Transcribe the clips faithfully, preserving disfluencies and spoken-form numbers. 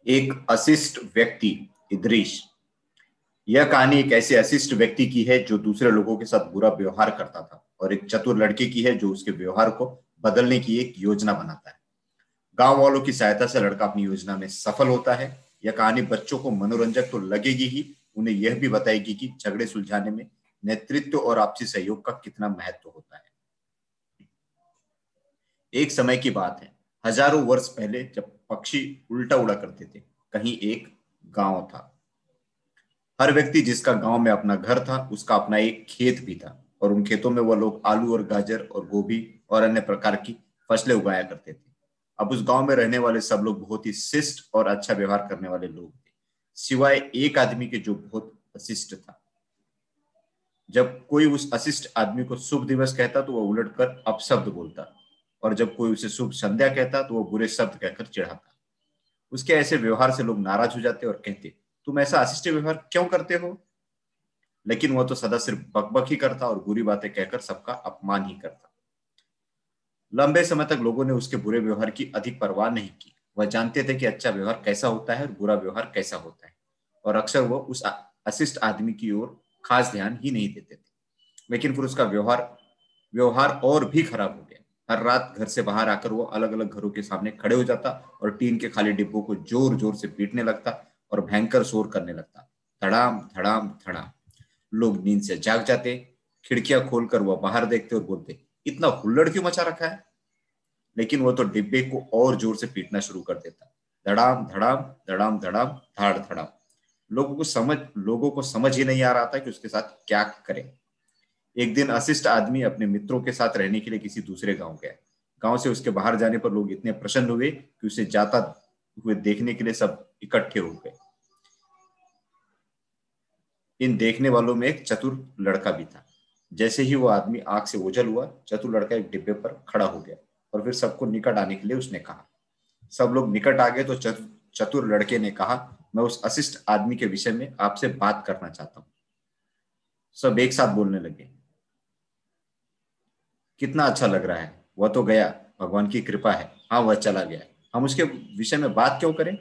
एक अशिष्ट व्यक्ति इदरीश। यह कहानी एक ऐसे अशिष्ट व्यक्ति की है जो दूसरे लोगों के साथ बुरा व्यवहार करता था, और एक चतुर लड़के की है जो उसके व्यवहार को बदलने की एक योजना बनाता है। गांव वालों की सहायता से लड़का अपनी योजना में सफल होता है। यह कहानी बच्चों को मनोरंजक तो लगेगी ही, उन्हें यह भी बताएगी कि झगड़े सुलझाने में नेतृत्व और आपसी सहयोग का कितना महत्व होता है। एक समय की बात है, हजारों वर्ष पहले, जब पक्षी उल्टा उड़ा करते थे। कहीं एक गांव था। हर व्यक्ति जिसका गांव में अपना घर था, उसका अपना एक खेत भी था, और उन खेतों में वह लोग आलू और गाजर और गोभी और अन्य प्रकार की फसलें उगाया करते थे। अब उस गांव में रहने वाले सब लोग बहुत ही शिष्ट और अच्छा व्यवहार करने वाले लोग थे, सिवाय एक आदमी के जो बहुत अशिष्ट था। जब कोई उस अशिष्ट आदमी को शुभ दिवस कहता तो वह उलटकर अपशब्द बोलता, और जब कोई उसे शुभ संध्या कहता तो वह बुरे शब्द कहकर चिढ़ाता। उसके ऐसे व्यवहार से लोग नाराज हो जाते और कहते, तुम ऐसा अशिष्ट व्यवहार क्यों करते हो? लेकिन वह तो सदा सिर्फ बकबक ही करता और बुरी बातें कहकर सबका अपमान ही करता। लंबे समय तक लोगों ने उसके बुरे व्यवहार की अधिक परवाह नहीं की। वह जानते थे कि अच्छा व्यवहार कैसा होता है और बुरा व्यवहार कैसा होता है, और अक्सर वह उस अशिष्ट आदमी की ओर खास ध्यान ही नहीं देते थे। लेकिन फिर उसका व्यवहार व्यवहार और भी खराब हो गया। हर रात घर से बाहर आकर वो अलग अलग घरों के सामने खड़े हो जाता और टीन के खाली डिब्बों को जोर जोर से पीटने लगता और भयंकर शोर करने लगता। धड़ाम धड़ाम धड़ाम। लोग नींद से जाग जाते। खिड़कियां खोलकर वह बाहर देखते और बोलते, इतना हुल्लड़ क्यों मचा रखा है? लेकिन वो तो डिब्बे को और जोर से पीटना शुरू कर देता। धड़ाम धड़ाम धड़ाम धड़ाम धाड़ धड़ाम। लोगों को समझ लोगों को समझ ही नहीं आ रहा था कि उसके साथ क्या करें। एक दिन अशिष्ट आदमी अपने मित्रों के साथ रहने के लिए किसी दूसरे गांव गया। गांव से उसके बाहर जाने पर लोग इतने प्रसन्न हुए कि उसे जाता हुए देखने के लिए सब इकट्ठे हो गए। इन देखने वालों में एक चतुर लड़का भी था। जैसे ही वो आदमी आंख से ओझल हुआ, चतुर लड़का एक डिब्बे पर खड़ा हो गया और फिर सबको निकट आने के लिए उसने कहा। सब लोग निकट आ गए तो चतुर लड़के ने कहा, मैं उस अशिष्ट आदमी के विषय में आपसे बात करना चाहता हूँ। सब एक साथ बोलने लगे, कितना अच्छा लग रहा है, वह तो गया, भगवान की कृपा है। हाँ, वह चला गया, हम उसके विषय में बात क्यों करें?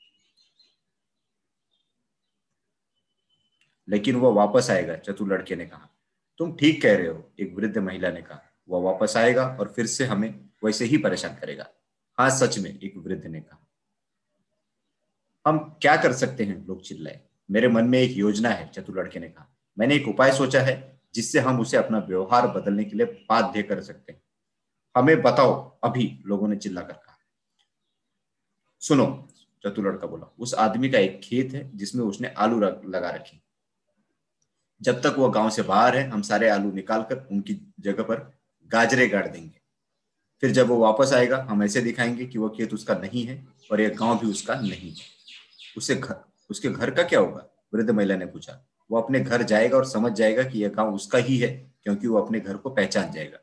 लेकिन वह वापस आएगा, चतुर लड़के ने कहा। तुम ठीक कह रहे हो, एक वृद्ध महिला ने कहा। वह वापस आएगा और फिर से हमें वैसे ही परेशान करेगा। हाँ सच में, एक वृद्ध ने कहा। हम क्या कर सकते हैं? लोग चिल्लाए। मेरे मन में एक योजना है, चतुर लड़के ने कहा। मैंने एक उपाय सोचा है जिससे हम उसे अपना व्यवहार बदलने के लिए बाध्य कर सकते हैं। हमें बताओ अभी, लोगों ने चिल्लाकर कहा। सुनो, चतुर लड़का बोला, उस आदमी का एक खेत है जिसमें उसने आलू लगा रखे। जब तक वो गांव से बाहर है, हम सारे आलू निकालकर उनकी जगह पर गाजरे गाड़ देंगे। फिर जब वो वापस आएगा, हम ऐसे दिखाएंगे कि वो खेत उसका नहीं है और यह गांव भी उसका नहीं है। उसे घर उसके घर का क्या होगा? वृद्ध महिला ने पूछा। वो अपने घर जाएगा और समझ जाएगा कि यह गांव उसका ही है, क्योंकि वो अपने घर को पहचान जाएगा।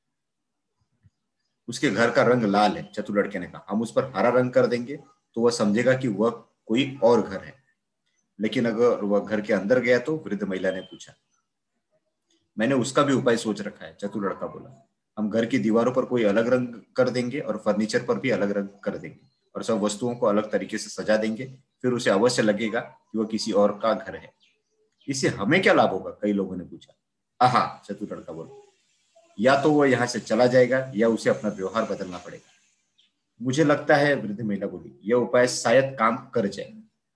उसके घर का रंग लाल है, चतुर लड़के ने कहा। हम उस पर हरा रंग कर देंगे तो वह समझेगा कि वह कोई और घर है। लेकिन अगर वह घर के अंदर गया तो? वृद्ध महिला ने पूछा। मैंने उसका भी उपाय सोच रखा है, चतुर लड़का बोला। हम घर की दीवारों पर कोई अलग रंग कर देंगे और फर्नीचर पर भी अलग रंग कर देंगे, और सब वस्तुओं को अलग तरीके से सजा देंगे। फिर उसे अवश्य लगेगा कि वह किसी और का घर है। इससे हमें क्या लाभ होगा? कई लोगों ने पूछा। आहा, चतुर लड़का बोला, या तो वह यहाँ से चला जाएगा या उसे अपना व्यवहार बदलना पड़ेगा। मुझे लगता है, वृद्ध महिला बोली, यह उपाय शायद काम कर जाए।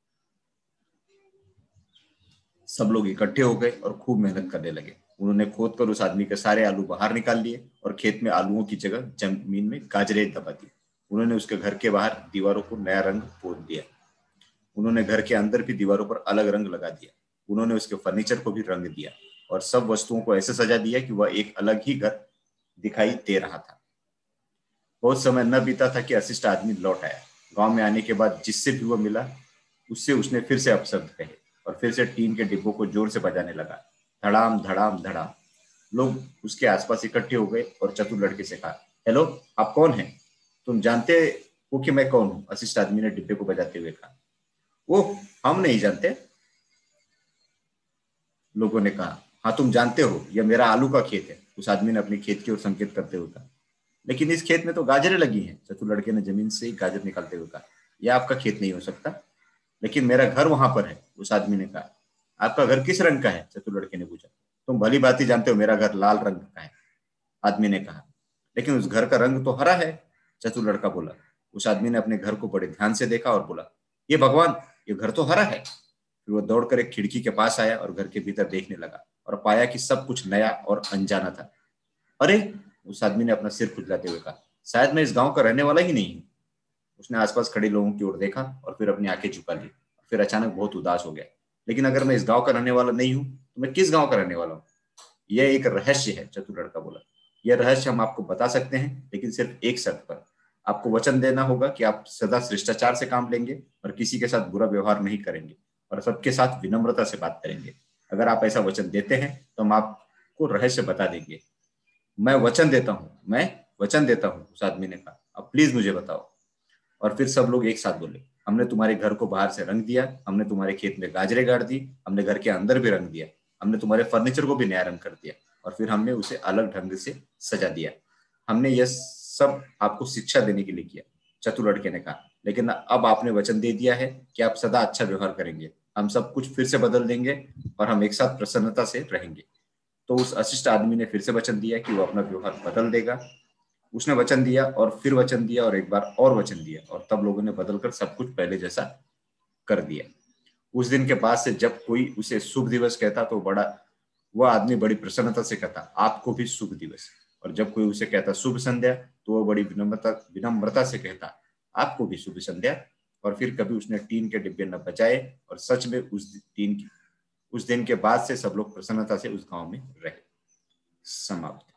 सब लोग इकट्ठे हो गए और खूब मेहनत करने लगे। उन्होंने खोद कर उस आदमी के सारे आलू बाहर निकाल लिए और खेत में आलूओं की जगह जमीन में गाजरे दबा दी। उन्होंने उसके घर के बाहर दीवारों को नया रंग पोत दिया। उन्होंने घर के अंदर भी दीवारों पर अलग रंग लगा दिया। उन्होंने उसके फर्नीचर को भी रंग दिया और सब वस्तुओं को ऐसे सजा दिया कि वह एक अलग ही घर दिखाई दे रहा था। बहुत समय न बीता था कि अशिष्ट आदमी लौट आया। गांव में आने के बाद जिससे भी वह मिला, उससे उसने फिर से अपशब्द कहे और फिर से टीन के डिब्बों को जोर से बजाने लगा। धड़ाम धड़ाम धड़ाम। लोग उसके आसपास इकट्ठे हो गए और चतुर लड़के से कहा, हेलो, आप कौन हैं? तुम जानते हो कि मैं कौन हूं? अशिष्ट आदमी ने डिब्बे को बजाते हुए कहा। वो हम नहीं जानते, लोगों ने कहा। हाँ तुम जानते हो, यह मेरा आलू का खेत है, उस आदमी ने अपने खेत की ओर संकेत करते हुए कहा। लेकिन इस खेत में तो गाजरें लगी हैं, चतुर लड़के ने जमीन से ही गाजर निकालते हुए कहा। यह आपका खेत नहीं हो सकता, लेकिन मेरा घर वहां पर है, उस आदमी ने कहा। आपका घर किस रंग का है? चतुर लड़के ने पूछा। तुम भली भांति जानते हो मेरा घर लाल रंग का है, आदमी ने कहा। लेकिन उस घर का रंग तो हरा है, चतुर लड़का बोला। उस आदमी ने अपने घर को बड़े ध्यान से देखा और बोला, ये भगवान, ये घर तो हरा है। फिर वो दौड़कर एक खिड़की के पास आया और घर के भीतर देखने लगा और पाया कि सब कुछ नया और अनजाना था। अरे, उस आदमी ने अपना सिर खुजलाते हुए कहा, शायद मैं इस गांव का रहने वाला ही नहीं हूँ। उसने आसपास खड़े लोगों की ओर देखा और फिर अपनी आंखें झुका ली। फिर अचानक बहुत उदास हो गया। लेकिन अगर मैं इस गांव का रहने वाला नहीं हूँ तो मैं किस गांव का रहने वाला हूँ? यह एक रहस्य है, चतुर लड़का बोला। यह रहस्य हम आपको बता सकते हैं, लेकिन सिर्फ एक शर्त पर। आपको वचन देना होगा कि आप सदा शिष्टाचार से काम लेंगे और किसी के साथ बुरा व्यवहार नहीं करेंगे और सबके साथ विनम्रता से बात करेंगे। अगर आप ऐसा वचन देते हैं तो हम आपको रहस्य बता देंगे। मैं वचन देता हूँ, मैं वचन देता हूँ, उस आदमी ने कहा। अब प्लीज मुझे बताओ। और फिर सब लोग एक साथ बोले, हमने तुम्हारे घर को बाहर से रंग दिया, हमने तुम्हारे खेत में गाजरे गाड़ दी, हमने घर के अंदर भी रंग दिया, हमने तुम्हारे फर्नीचर को भी नया रंग कर दिया और फिर हमने उसे अलग ढंग से सजा दिया। हमने यह सब आपको शिक्षा देने के लिए किया, चतुर लड़के ने कहा। लेकिन अब आपने वचन दे दिया है कि आप सदा अच्छा व्यवहार करेंगे। हम सब कुछ फिर से बदल देंगे और हम एक साथ प्रसन्नता से रहेंगे। तो उस अशिष्ट आदमी ने फिर से वचन दिया कि वो अपना व्यवहार बदल देगा। उसने वचन दिया और फिर वचन दिया और एक बार और वचन दिया, और तब लोगों ने बदलकर सब कुछ पहले जैसा कर दिया। उस दिन के बाद से जब कोई उसे शुभ दिवस कहता तो बड़ा वह आदमी बड़ी प्रसन्नता से कहता, आपको भी शुभ दिवस। और जब कोई उसे कहता शुभ संध्या तो वह बड़ी विनम्रता विनम्रता से कहता, आपको भी शुभ संध्या। और फिर कभी उसने टीन के डिब्बे न बचाए और सच में उस दिन उस दिन के बाद से सब लोग प्रसन्नता से उस गांव में रहे। समाप्त।